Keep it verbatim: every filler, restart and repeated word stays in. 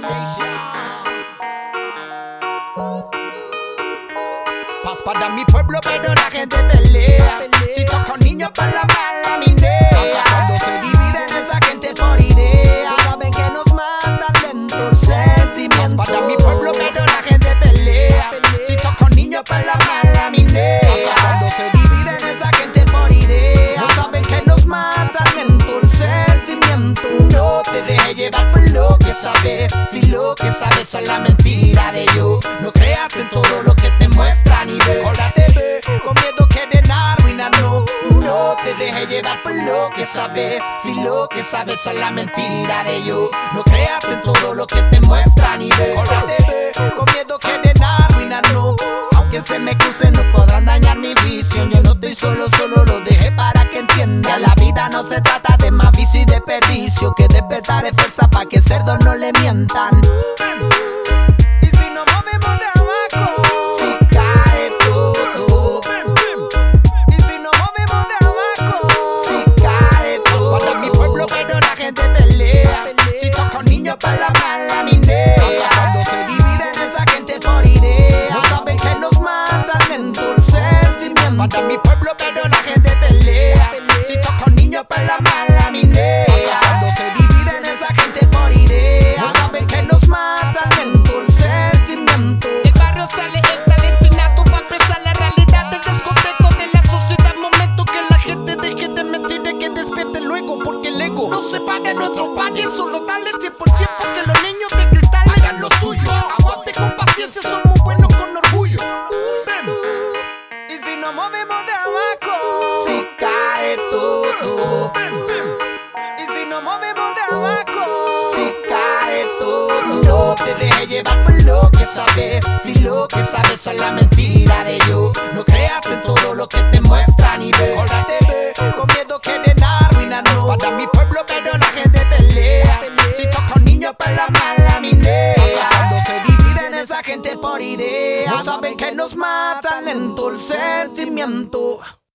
Paz para mi pueblo, pero la gente pelea. Si toco niños para la mala minera. Cuando se dividen esa gente por ideas, no saben que nos matan lento el sentimiento. Paz para mi pueblo, pero la gente pelea. Si toco niños para la mala minera. Cuando se dividen esa gente por ideas, no saben que nos matan lento el sentimiento. No te dejes llevar por lo que sabes, si lo que sabes son la mentira de ellos. No creas en todo lo que te muestran y ves. Con la T V, con miedo quieren arruinarnos. No te dejes llevar por lo que sabes, si lo que sabes son la mentira de ellos. No creas en todo lo que te muestran y ves. Con la T V, con miedo quieren arruinarnos. Aunque se me crucen no podrán dañar mi visión. Yo no estoy solo, solo lo dejé para que entienda. La vida no se trata de más vicio y desperdicio, que despertar de fuerza pa' que cerdos no le mientan. Y si nos movemos de abajo, si cae todo. Y si nos movemos de abajo, si cae todo. Para mi pueblo pero la gente pelea. Si toco niños para la mala minera. Cuando se dividen esa gente por ideas, no saben que nos matan lento el sentimiento. Para mi pueblo pero la gente pelea. Si toco niños para la mala minera. Cuando se dividen esa gente por ideas, no saben que nos matan lento el sentimiento. Del barrio sale el talento innato para expresar la realidad del descontento de la sociedad. Momento que la gente deje de mentir y que despierte luego, porque el ego no se paga en nuestro pague. Solo dale tiempo por tiempo que los niños de cristal hagan lo suyo. Aguante con paciencia, somos buenos con orgullo. Y si nos movemos de abajo, si cae todo. Y si nos movemos de abajo, si cae todo. No te dejes llevar por lo que sabes, si lo que sabes son la mentira de ellos. No creas en todo lo que te muestran y ves. Con la T V, con miedo quieren arruinarnos. Para mi pueblo pero la gente pelea. Si toco niños para la mala minera. Cuando se dividen esa gente por ideas, no saben que nos mata lento el sentimiento.